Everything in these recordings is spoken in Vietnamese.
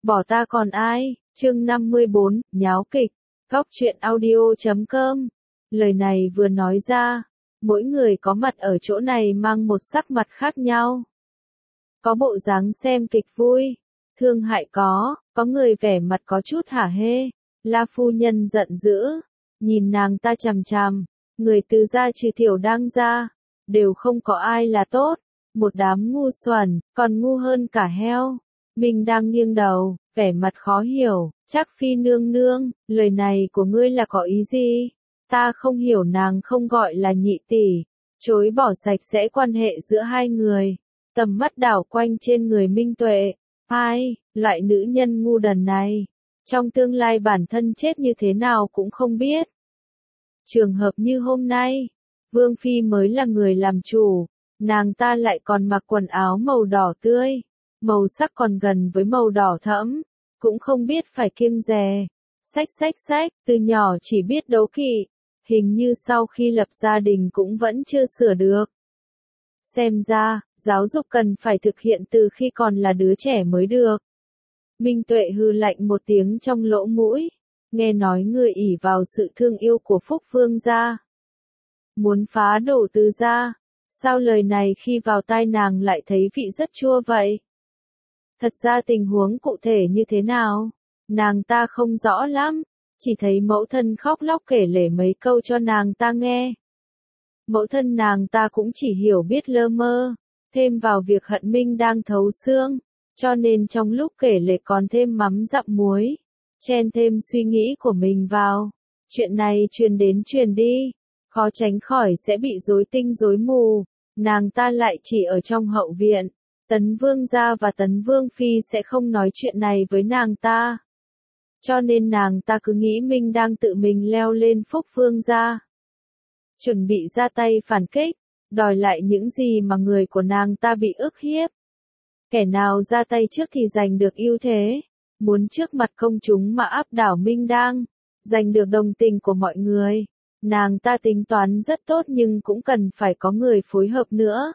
Bỏ ta còn ai, chương 54, nháo kịch, góc truyện audio.com. Lời này vừa nói ra, mỗi người có mặt ở chỗ này mang một sắc mặt khác nhau. Có bộ dáng xem kịch vui, thương hại có người vẻ mặt có chút hả hê. La phu nhân giận dữ, nhìn nàng ta chằm chằm, người từ gia trừ Tiểu Đang ra, đều không có ai là tốt, một đám ngu xuẩn, còn ngu hơn cả heo. Mình đang nghiêng đầu, vẻ mặt khó hiểu, Trác Phi nương nương, lời này của ngươi là có ý gì? Ta không hiểu, nàng không gọi là nhị tỷ, chối bỏ sạch sẽ quan hệ giữa hai người, tầm mắt đảo quanh trên người Minh Tuệ. Ai, loại nữ nhân ngu đần này, trong tương lai bản thân chết như thế nào cũng không biết. Trường hợp như hôm nay, Vương Phi mới là người làm chủ, nàng ta lại còn mặc quần áo màu đỏ tươi, màu sắc còn gần với màu đỏ thẫm, cũng không biết phải kiêng dè. Xách, từ nhỏ chỉ biết đố kỵ, hình như sau khi lập gia đình cũng vẫn chưa sửa được. Xem ra, giáo dục cần phải thực hiện từ khi còn là đứa trẻ mới được. Minh Tuệ hừ lạnh một tiếng trong lỗ mũi, nghe nói ngươi ỷ vào sự thương yêu của Phúc Vương gia, muốn phá đổ Từ gia, sao lời này khi vào tai nàng lại thấy vị rất chua vậy? Thật ra tình huống cụ thể như thế nào, nàng ta không rõ lắm, chỉ thấy mẫu thân khóc lóc kể lể mấy câu cho nàng ta nghe. Mẫu thân nàng ta cũng chỉ hiểu biết lơ mơ, thêm vào việc hận Minh đang thấu xương, cho nên trong lúc kể lể còn thêm mắm dặm muối, chen thêm suy nghĩ của mình vào. Chuyện này truyền đi, khó tránh khỏi sẽ bị rối tinh rối mù. Nàng ta lại chỉ ở trong hậu viện, Tấn Vương gia và Tấn Vương Phi sẽ không nói chuyện này với nàng ta. Cho nên nàng ta cứ nghĩ Minh đang tự mình leo lên Phúc Vương gia, chuẩn bị ra tay phản kích, đòi lại những gì mà người của nàng ta bị ức hiếp. Kẻ nào ra tay trước thì giành được ưu thế, muốn trước mặt công chúng mà áp đảo Minh đang, giành được đồng tình của mọi người. Nàng ta tính toán rất tốt nhưng cũng cần phải có người phối hợp nữa.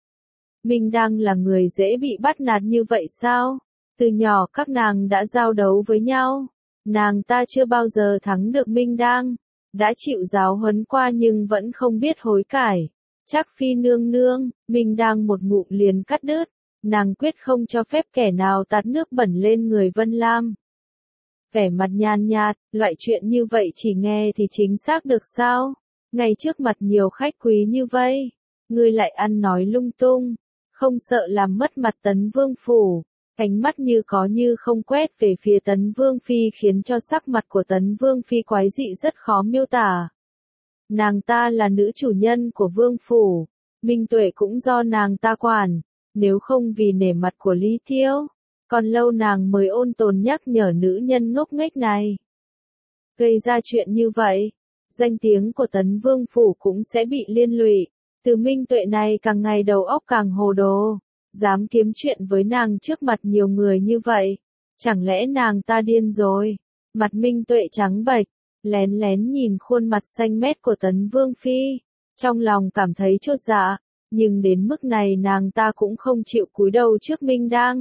Minh đang là người dễ bị bắt nạt như vậy sao? Từ nhỏ các nàng đã giao đấu với nhau, nàng ta chưa bao giờ thắng được Minh đang, đã chịu giáo huấn qua nhưng vẫn không biết hối cải. Trác Phi nương nương, Minh đang một ngụm liền cắt đứt, nàng quyết không cho phép kẻ nào tạt nước bẩn lên người Vân Lam. Vẻ mặt nhàn nhạt, loại chuyện như vậy chỉ nghe thì chính xác được sao? Ngay trước mặt nhiều khách quý như vậy, ngươi lại ăn nói lung tung, không sợ làm mất mặt Tấn Vương phủ. Ánh mắt như có như không quét về phía Tấn Vương Phi khiến cho sắc mặt của Tấn Vương Phi quái dị rất khó miêu tả. Nàng ta là nữ chủ nhân của Vương phủ, Minh Tuệ cũng do nàng ta quản, nếu không vì nể mặt của Lý Thiêu, còn lâu nàng mới ôn tồn nhắc nhở nữ nhân ngốc nghếch này. Gây ra chuyện như vậy, danh tiếng của Tấn Vương phủ cũng sẽ bị liên lụy. Từ Minh Tuệ này càng ngày đầu óc càng hồ đồ, dám kiếm chuyện với nàng trước mặt nhiều người như vậy, chẳng lẽ nàng ta điên rồi? Mặt Minh Tuệ trắng bệch, lén lén nhìn khuôn mặt xanh mét của Tấn Vương Phi, trong lòng cảm thấy chột dạ, nhưng đến mức này nàng ta cũng không chịu cúi đầu trước Minh đang.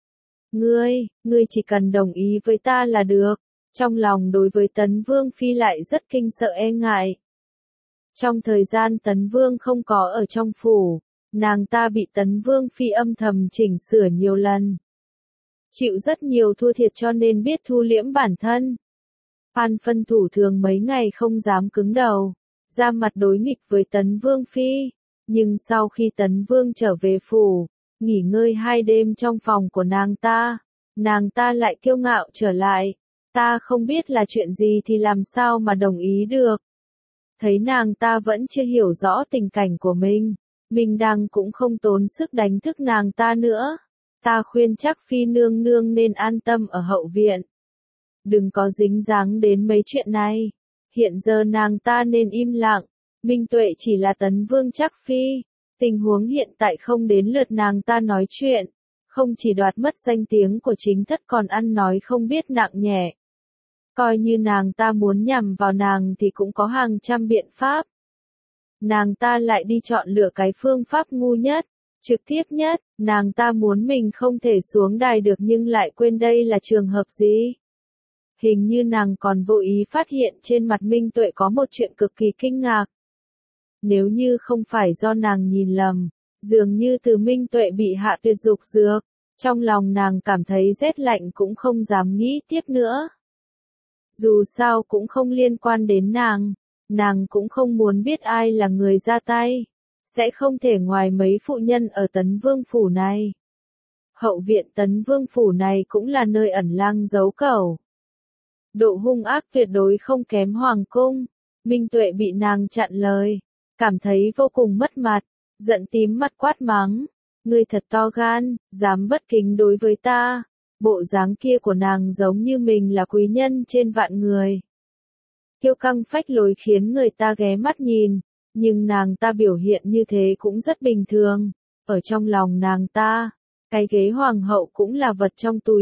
Ngươi chỉ cần đồng ý với ta là được. Trong lòng đối với Tấn Vương Phi lại rất kinh sợ e ngại. Trong thời gian Tấn Vương không có ở trong phủ, nàng ta bị Tấn Vương Phi âm thầm chỉnh sửa nhiều lần, chịu rất nhiều thua thiệt cho nên biết thu liễm bản thân. Phan Phân Thủ thường mấy ngày không dám cứng đầu, ra mặt đối nghịch với Tấn Vương Phi, nhưng sau khi Tấn Vương trở về phủ, nghỉ ngơi 2 đêm trong phòng của nàng ta lại kiêu ngạo trở lại. Ta không biết là chuyện gì thì làm sao mà đồng ý được. Thấy nàng ta vẫn chưa hiểu rõ tình cảnh của mình, Minh Đăng cũng không tốn sức đánh thức nàng ta nữa. Ta khuyên Trác Phi nương nương nên an tâm ở hậu viện, đừng có dính dáng đến mấy chuyện này. Hiện giờ nàng ta nên im lặng. Minh Tuệ chỉ là Tấn Vương Trác Phi, tình huống hiện tại không đến lượt nàng ta nói chuyện, không chỉ đoạt mất danh tiếng của chính thất còn ăn nói không biết nặng nhẹ. Coi như nàng ta muốn nhằm vào nàng thì cũng có hàng trăm biện pháp. Nàng ta lại đi chọn lựa cái phương pháp ngu nhất, Trực tiếp nhất, nàng ta muốn mình không thể xuống đài được nhưng lại quên đây là trường hợp gì. Hình như nàng còn vô ý phát hiện trên mặt Minh Tuệ có một chuyện cực kỳ kinh ngạc. Nếu như không phải do nàng nhìn lầm, dường như từ Minh Tuệ bị hạ tuyệt dục dược, trong lòng nàng cảm thấy rét lạnh cũng không dám nghĩ tiếp nữa. Dù sao cũng không liên quan đến nàng cũng không muốn biết ai là người ra tay, sẽ không thể ngoài mấy phụ nhân ở Tấn Vương Phủ này. Hậu viện Tấn Vương Phủ này cũng là nơi ẩn lang giấu cẩu. Độ hung ác tuyệt đối không kém hoàng cung, Minh Tuệ bị nàng chặn lời, cảm thấy vô cùng mất mặt, giận tím mặt quát mắng, ngươi thật to gan, dám bất kính đối với ta. Bộ dáng kia của nàng giống như mình là quý nhân trên vạn người. Kiêu căng phách lối khiến người ta ghé mắt nhìn, nhưng nàng ta biểu hiện như thế cũng rất bình thường. Ở trong lòng nàng ta, cái ghế hoàng hậu cũng là vật trong túi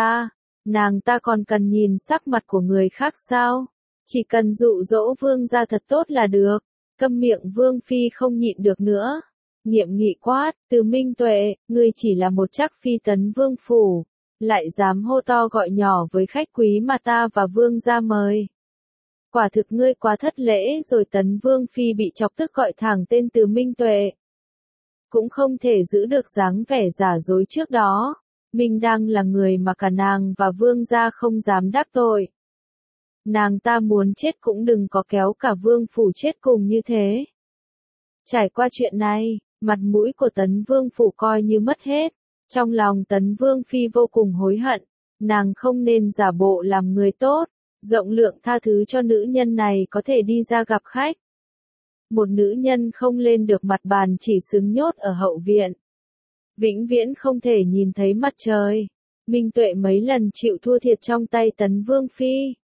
nàng ta còn cần nhìn sắc mặt của người khác sao? Chỉ cần dụ dỗ vương gia thật tốt là được. Câm miệng vương phi không nhịn được nữa. Nghiệm nghị quát, từ Minh Tuệ, ngươi chỉ là một trắc phi Tấn Vương Phủ, lại dám hô to gọi nhỏ với khách quý mà ta và vương gia mời. Quả thực ngươi quá thất lễ rồi. Tấn Vương Phi bị chọc tức gọi thẳng tên từ Minh Tuệ. Cũng không thể giữ được dáng vẻ giả dối trước đó. Minh đang là người mà cả nàng và vương gia không dám đắc tội. Nàng ta muốn chết cũng đừng có kéo cả vương phủ chết cùng như thế. Trải qua chuyện này, mặt mũi của Tấn Vương Phủ coi như mất hết. Trong lòng Tấn Vương Phi vô cùng hối hận, nàng không nên giả bộ làm người tốt, rộng lượng tha thứ cho nữ nhân này có thể đi ra gặp khách. Một nữ nhân không lên được mặt bàn chỉ xứng nhốt ở hậu viện. Vĩnh viễn không thể nhìn thấy mặt trời. Minh Tuệ mấy lần chịu thua thiệt trong tay Tấn Vương Phi,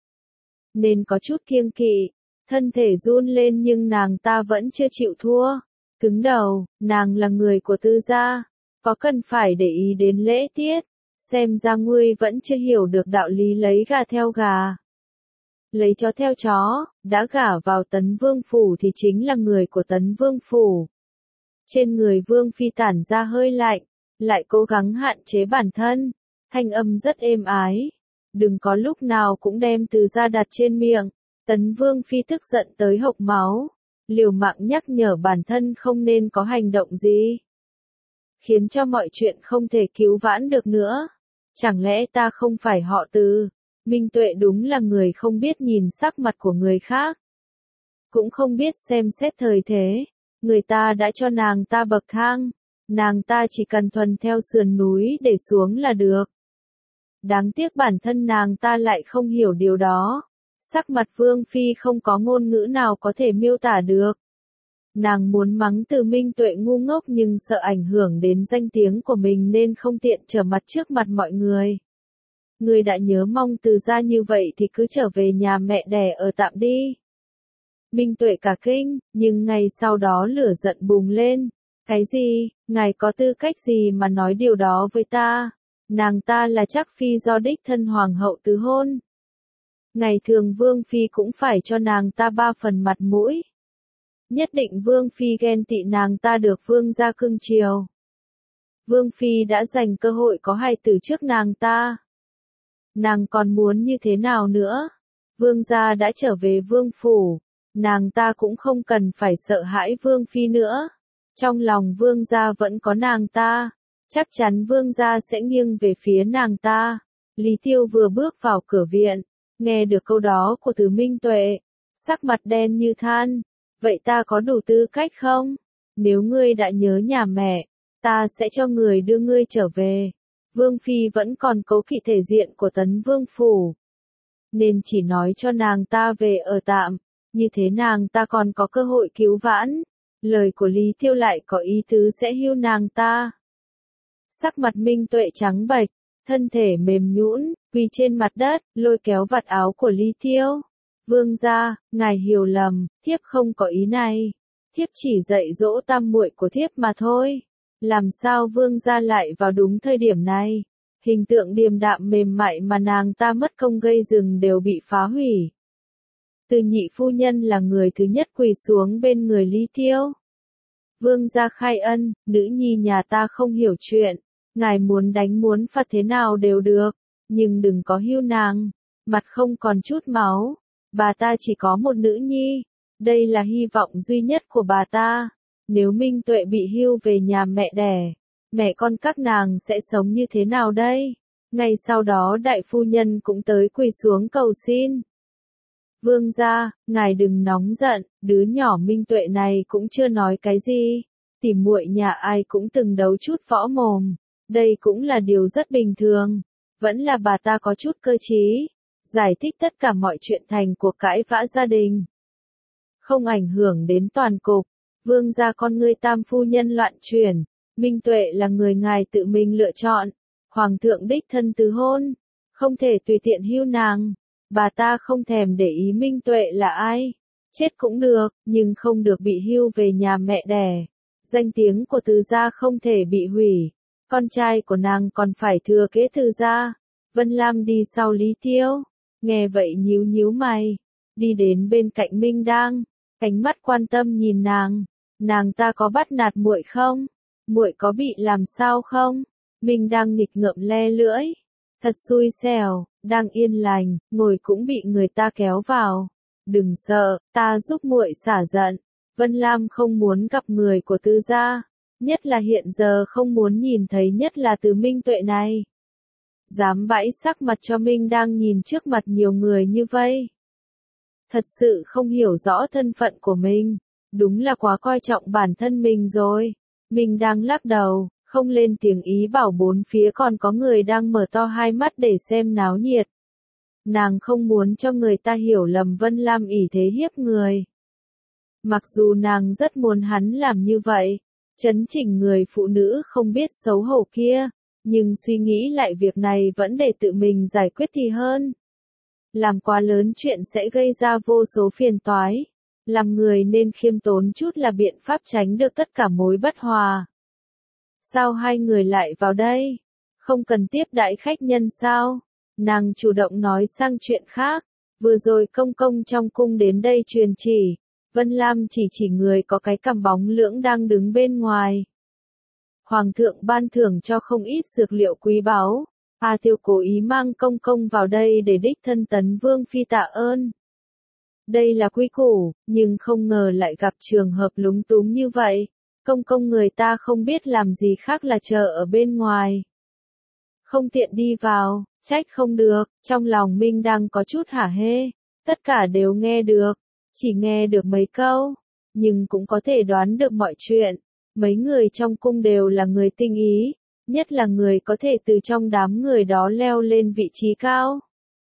nên có chút kiêng kỵ, thân thể run lên nhưng nàng ta vẫn chưa chịu thua. Cứng đầu, nàng là người của tư gia, có cần phải để ý đến lễ tiết, xem ra ngươi vẫn chưa hiểu được đạo lý lấy gà theo gà. Lấy chó theo chó, đã gả vào Tấn Vương Phủ thì chính là người của Tấn Vương Phủ. Trên người Vương Phi tản ra hơi lạnh, lại cố gắng hạn chế bản thân, thanh âm rất êm ái. Đừng có lúc nào cũng đem từ gia đặt trên miệng. Tấn Vương Phi tức giận tới hộc máu, liều mạng nhắc nhở bản thân không nên có hành động gì, khiến cho mọi chuyện không thể cứu vãn được nữa. Chẳng lẽ ta không phải họ Từ? Minh Tuệ đúng là người không biết nhìn sắc mặt của người khác, cũng không biết xem xét thời thế. Người ta đã cho nàng ta bậc thang, nàng ta chỉ cần thuần theo sườn núi để xuống là được. Đáng tiếc bản thân nàng ta lại không hiểu điều đó. Sắc mặt Vương Phi không có ngôn ngữ nào có thể miêu tả được. Nàng muốn mắng từ Minh Tuệ ngu ngốc nhưng sợ ảnh hưởng đến danh tiếng của mình nên không tiện trở mặt trước mặt mọi người. Người đã nhớ mong từ gia như vậy thì cứ trở về nhà mẹ đẻ ở tạm đi. Minh Tuệ cả kinh, nhưng ngay sau đó lửa giận bùng lên. Cái gì, ngài có tư cách gì mà nói điều đó với ta? Nàng ta là trắc phi do đích thân hoàng hậu tứ hôn. Ngày thường Vương Phi cũng phải cho nàng ta 3 phần mặt mũi. Nhất định Vương Phi ghen tị nàng ta được vương gia cưng chiều. Vương Phi đã dành cơ hội có hài tử trước nàng ta. Nàng còn muốn như thế nào nữa? Vương gia đã trở về vương phủ, nàng ta cũng không cần phải sợ hãi Vương Phi nữa. Trong lòng vương gia vẫn có nàng ta, chắc chắn vương gia sẽ nghiêng về phía nàng ta. Lý Tiêu vừa bước vào cửa viện, nghe được câu đó của từ Minh Tuệ, sắc mặt đen như than. Vậy ta có đủ tư cách không? Nếu ngươi đã nhớ nhà mẹ, ta sẽ cho người đưa ngươi trở về. Vương Phi vẫn còn cố kỵ thể diện của Tấn Vương Phủ, nên chỉ nói cho nàng ta về ở tạm, như thế nàng ta còn có cơ hội cứu vãn. Lời của Lý Tiêu lại có ý tứ sẽ hưu nàng ta. Sắc mặt Minh Tuệ trắng bệch, thân thể mềm nhũn, quỳ trên mặt đất, lôi kéo vạt áo của Lý Tiêu. Vương gia, ngài hiểu lầm, thiếp không có ý này. Thiếp chỉ dạy dỗ tam muội của thiếp mà thôi. Làm sao vương gia lại vào đúng thời điểm này? Hình tượng điềm đạm mềm mại mà nàng ta mất công gây rừng đều bị phá hủy. Từ nhị phu nhân là người thứ nhất quỳ xuống bên người Lý Tiêu. Vương gia khai ân, nữ nhi nhà ta không hiểu chuyện, ngài muốn đánh muốn phạt thế nào đều được, nhưng đừng có hưu nàng, mặt không còn chút máu, bà ta chỉ có một nữ nhi, đây là hy vọng duy nhất của bà ta, nếu Minh Tuệ bị hưu về nhà mẹ đẻ, mẹ con các nàng sẽ sống như thế nào đây? Ngay sau đó đại phu nhân cũng tới quỳ xuống cầu xin. Vương gia, ngài đừng nóng giận, đứa nhỏ Minh Tuệ này cũng chưa nói cái gì, tỉ muội nhà ai cũng từng đấu chút võ mồm, đây cũng là điều rất bình thường, vẫn là bà ta có chút cơ trí, giải thích tất cả mọi chuyện thành cuộc cãi vã gia đình. Không ảnh hưởng đến toàn cục, vương gia con ngươi tam phu nhân loạn chuyển, Minh Tuệ là người ngài tự mình lựa chọn, hoàng thượng đích thân từ hôn, không thể tùy tiện hưu nàng. Bà ta không thèm để ý Minh Tuệ là ai, chết cũng được, nhưng không được bị hưu về nhà mẹ đẻ. Danh tiếng của Từ gia không thể bị hủy, con trai của nàng còn phải thừa kế Từ gia. Vân Lam đi sau Lý Tiêu, nghe vậy nhíu nhíu mày, đi đến bên cạnh Minh Đang, ánh mắt quan tâm nhìn nàng ta có bắt nạt muội không? Muội có bị làm sao không? Minh Đang nghịch ngợm le lưỡi. Thật xui xẻo, đang yên lành, ngồi cũng bị người ta kéo vào. Đừng sợ, ta giúp muội xả giận. Vân Lam không muốn gặp người của Từ gia, nhất là hiện giờ không muốn nhìn thấy nhất là Từ Minh Tuệ này. Dám bãi sắc mặt cho Minh đang nhìn trước mặt nhiều người như vây. Thật sự không hiểu rõ thân phận của mình, đúng là quá coi trọng bản thân mình rồi. Minh đang lắc đầu, không lên tiếng ý bảo bốn phía còn có người đang mở to hai mắt để xem náo nhiệt. Nàng không muốn cho người ta hiểu lầm Vân Lam ỷ thế hiếp người. Mặc dù nàng rất muốn hắn làm như vậy, chấn chỉnh người phụ nữ không biết xấu hổ kia, nhưng suy nghĩ lại việc này vẫn để tự mình giải quyết thì hơn. Làm quá lớn chuyện sẽ gây ra vô số phiền toái. Làm người nên khiêm tốn chút là biện pháp tránh được tất cả mối bất hòa. Sao hai người lại vào đây? Không cần tiếp đãi khách nhân sao? Nàng chủ động nói sang chuyện khác. Vừa rồi công công trong cung đến đây truyền chỉ. Vân Lam chỉ người có cái cằm bóng lưỡng đang đứng bên ngoài. Hoàng thượng ban thưởng cho không ít dược liệu quý báu. A Tiêu cố ý mang công công vào đây để đích thân Tấn Vương phi tạ ơn. Đây là quy củ, nhưng không ngờ lại gặp trường hợp lúng túng như vậy. Công công người ta không biết làm gì khác là chờ ở bên ngoài. Không tiện đi vào, trách không được, trong lòng Minh đang có chút hả hê. Tất cả đều nghe được, chỉ nghe được mấy câu, nhưng cũng có thể đoán được mọi chuyện. Mấy người trong cung đều là người tinh ý, nhất là người có thể từ trong đám người đó leo lên vị trí cao.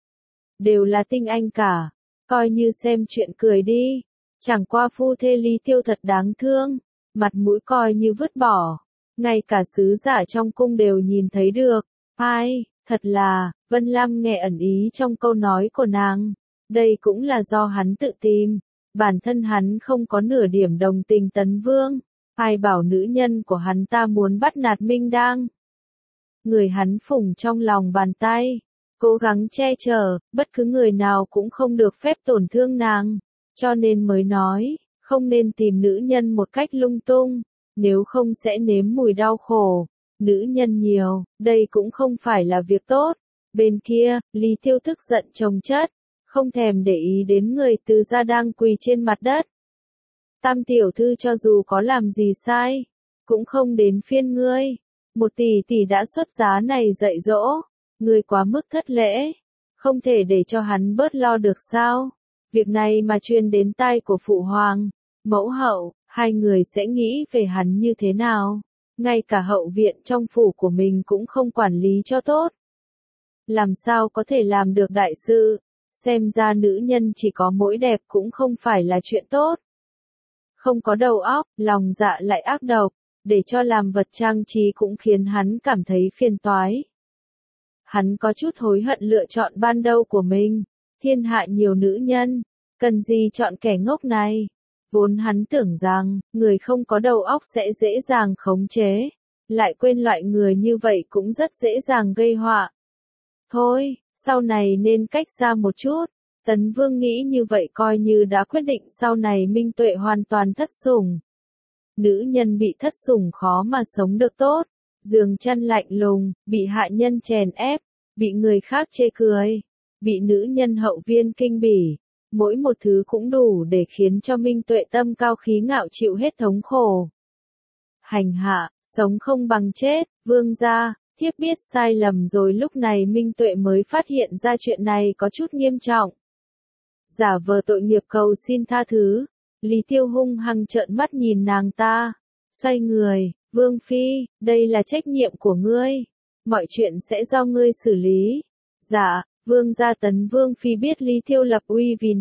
Đều là tinh anh cả, coi như xem chuyện cười đi. Chẳng qua phu thê Lý Tiêu thật đáng thương, mặt mũi coi như vứt bỏ. Ngay cả sứ giả trong cung đều nhìn thấy được. Ai, thật là, Vân Lam nghe ẩn ý trong câu nói của nàng. Đây cũng là do hắn tự tìm. Bản thân hắn không có nửa điểm đồng tình Tấn Vương. Ai bảo nữ nhân của hắn ta muốn bắt nạt Minh Đang. Người hắn phụng trong lòng bàn tay, cố gắng che chở, bất cứ người nào cũng không được phép tổn thương nàng. Cho nên mới nói, không nên tìm nữ nhân một cách lung tung, nếu không sẽ nếm mùi đau khổ. Nữ nhân nhiều, đây cũng không phải là việc tốt. Bên kia, Lý Tiêu tức giận chồng chất, không thèm để ý đến người Từ gia đang quỳ trên mặt đất. Tam tiểu thư cho dù có làm gì sai, cũng không đến phiên ngươi. Một tỷ đã xuất giá này dạy dỗ, ngươi quá mức thất lễ, không thể để cho hắn bớt lo được sao? Việc này mà truyền đến tai của phụ hoàng, mẫu hậu, hai người sẽ nghĩ về hắn như thế nào? Ngay cả hậu viện trong phủ của mình cũng không quản lý cho tốt. Làm sao có thể làm được đại sự? Xem ra nữ nhân chỉ có mỗi đẹp cũng không phải là chuyện tốt. Không có đầu óc, lòng dạ lại ác độc, để cho làm vật trang trí cũng khiến hắn cảm thấy phiền toái. Hắn có chút hối hận lựa chọn ban đầu của mình, thiên hạ nhiều nữ nhân, cần gì chọn kẻ ngốc này. Vốn hắn tưởng rằng, người không có đầu óc sẽ dễ dàng khống chế, lại quên loại người như vậy cũng rất dễ dàng gây họa. Thôi, sau này nên cách xa một chút. Tấn Vương nghĩ như vậy coi như đã quyết định sau này Minh Tuệ hoàn toàn thất sủng. nữ nhân bị thất sủng khó mà sống được tốt, giường chăn lạnh lùng, bị hạ nhân chèn ép, bị người khác chê cười, bị nữ nhân hậu viên kinh bỉ, mỗi một thứ cũng đủ để khiến cho Minh Tuệ tâm cao khí ngạo chịu hết thống khổ. Hành hạ, sống không bằng chết, vương gia, thiếp biết sai lầm rồi. Lúc này Minh Tuệ mới phát hiện ra chuyện này có chút nghiêm trọng. Giả vờ tội nghiệp cầu xin tha thứ, Lý Tiêu hung hăng trợn mắt nhìn nàng ta, xoay người, Vương Phi, đây là trách nhiệm của ngươi, mọi chuyện sẽ do ngươi xử lý. Dạ, Vương gia. Tấn Vương Phi biết Lý Tiêu lập uy vì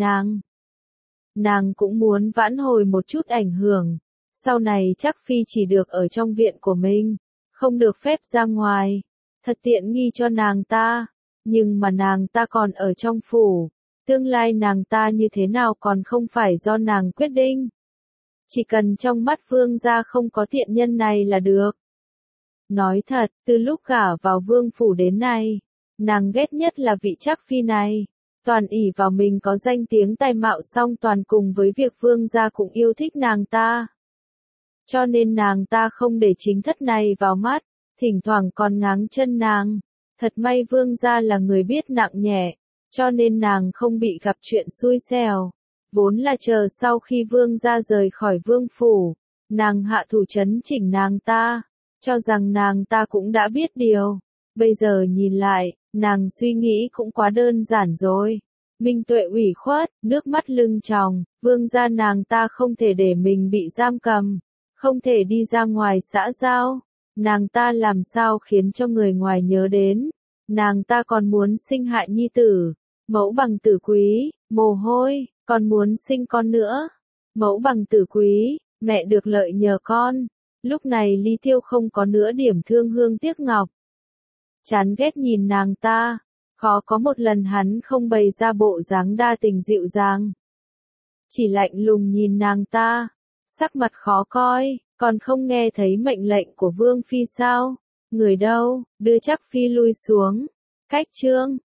nàng cũng muốn vãn hồi một chút ảnh hưởng, sau này chắc Phi chỉ được ở trong viện của mình, không được phép ra ngoài, thật tiện nghi cho nàng ta, nhưng mà nàng ta còn ở trong phủ, tương lai nàng ta như thế nào còn không phải do nàng quyết định. Chỉ cần trong mắt Vương gia không có tiện nhân này là được. Nói thật, từ lúc gả vào Vương phủ đến nay, nàng ghét nhất là vị Trác Phi này. Toàn ỷ vào mình có danh tiếng tài mạo, song toàn cùng với việc Vương gia cũng yêu thích nàng ta. Cho nên nàng ta không để chính thất này vào mắt, thỉnh thoảng còn ngáng chân nàng. Thật may Vương gia là người biết nặng nhẹ, cho nên nàng không bị gặp chuyện xui xẻo. Vốn là chờ sau khi Vương gia rời khỏi Vương phủ, nàng hạ thủ trấn chỉnh nàng ta, cho rằng nàng ta cũng đã biết điều. Bây giờ nhìn lại, nàng suy nghĩ cũng quá đơn giản rồi. Minh Tuệ ủy khuất, nước mắt lưng tròng, Vương gia nàng ta không thể để mình bị giam cầm, không thể đi ra ngoài xã giao. Nàng ta làm sao khiến cho người ngoài nhớ đến. Nàng ta còn muốn sinh hạ nhi tử, mẫu bằng tử quý, mồ hôi, còn muốn sinh con nữa. Mẫu bằng tử quý, mẹ được lợi nhờ con. Lúc này Lý Tiêu không có nữa điểm thương hương tiếc ngọc. Chán ghét nhìn nàng ta, khó có một lần hắn không bày ra bộ dáng đa tình dịu dàng. Chỉ lạnh lùng nhìn nàng ta, sắc mặt khó coi, còn không nghe thấy mệnh lệnh của Vương Phi sao? Người đâu, đưa Trác Phi lui xuống. Cách chương